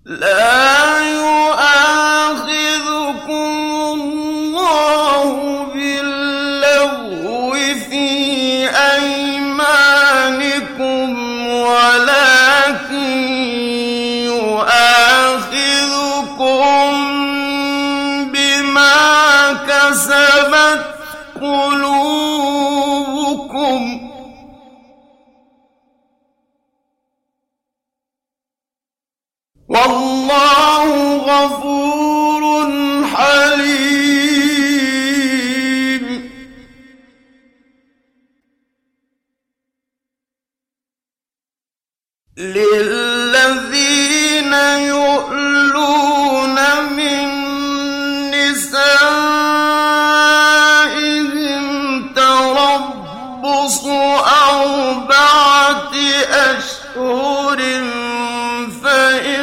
لا يؤاخذكم الله باللغو في أيمانكم ولكن يؤاخذكم بما كسبت قلوبكم والله غفور حليم. للذين يؤلون من نسائهم تربص 4 أشهر فإن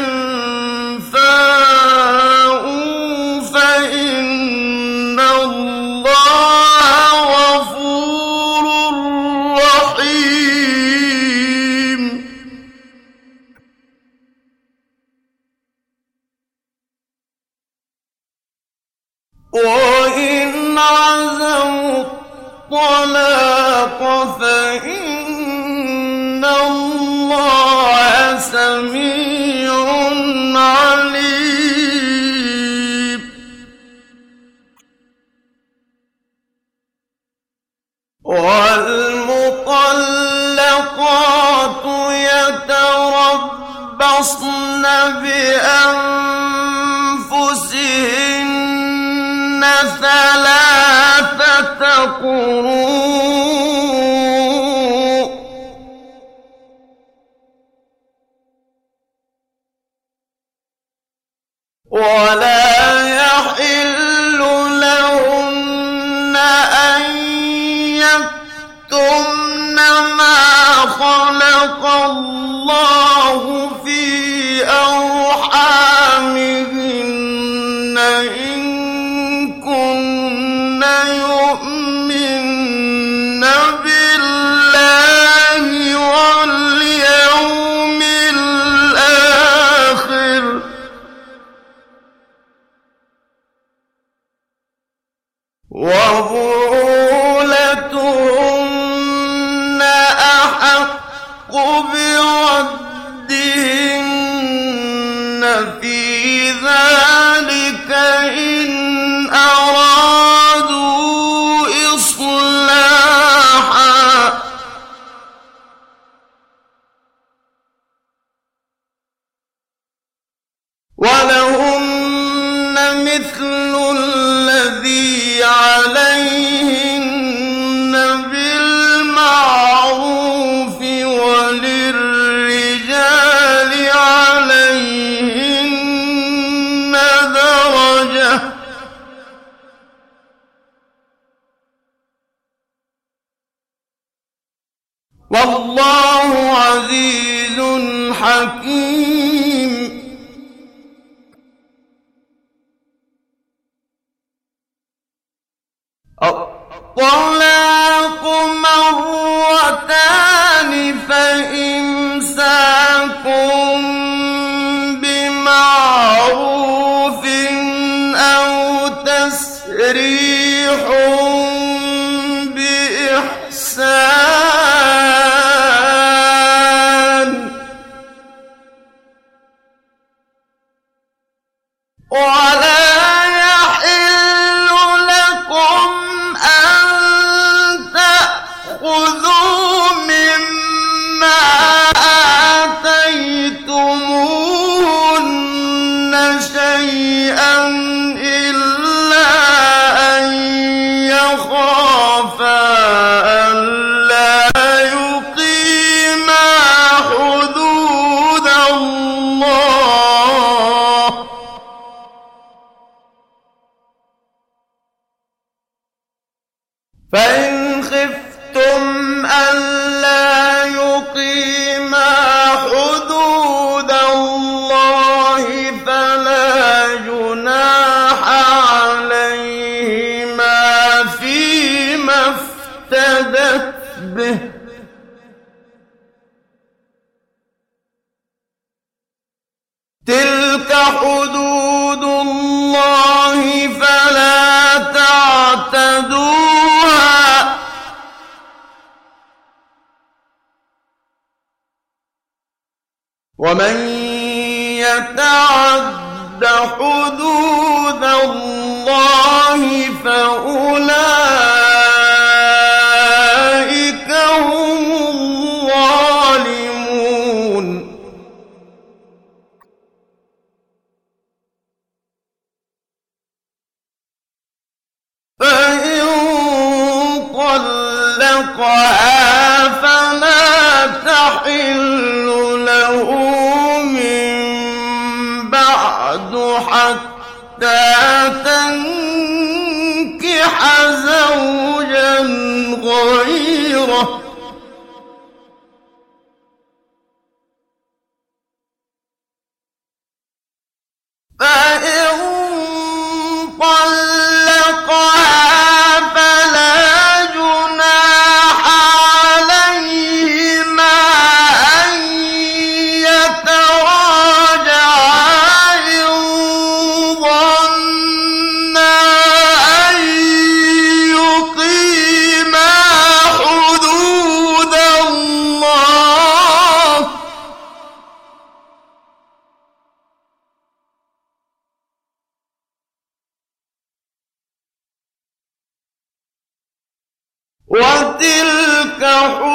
فاءوا فإن الله غفور رحيم. وإن عزموا الطلاق فإن الله سميع عليم. والمطلقات يتربصن بأنفسهن 3 قروء ولا يحل لهن أن يكتمن ما خلق الله في أرحامهن إن كن يؤمن بالله واليوم الآخر وبعولتهن أحق بردهن في ذلك إن أرادوا إصلاحا ولهن مثل الذي عليهن بالمعروف وللرجال عليهن درجة والله عزيز حكيم. الطلاق مرتان فإمساكم بمعروف أو تسريح بإحسان ولا يحل لكم أن تأخذوا مما آتيتموهن شيئا إلا أن يخافا ألا يقيما حدود الله فإن خفتم ومن يتعد حدود الله فأولئك هم الظالمون فإن طلقها فلا تحل له من بعد حتى تنكح زوجا غيره فإن طلقها فلا جناح عليهما أن يتراجعا إن ظنا أن يقيما حدود الله وتلك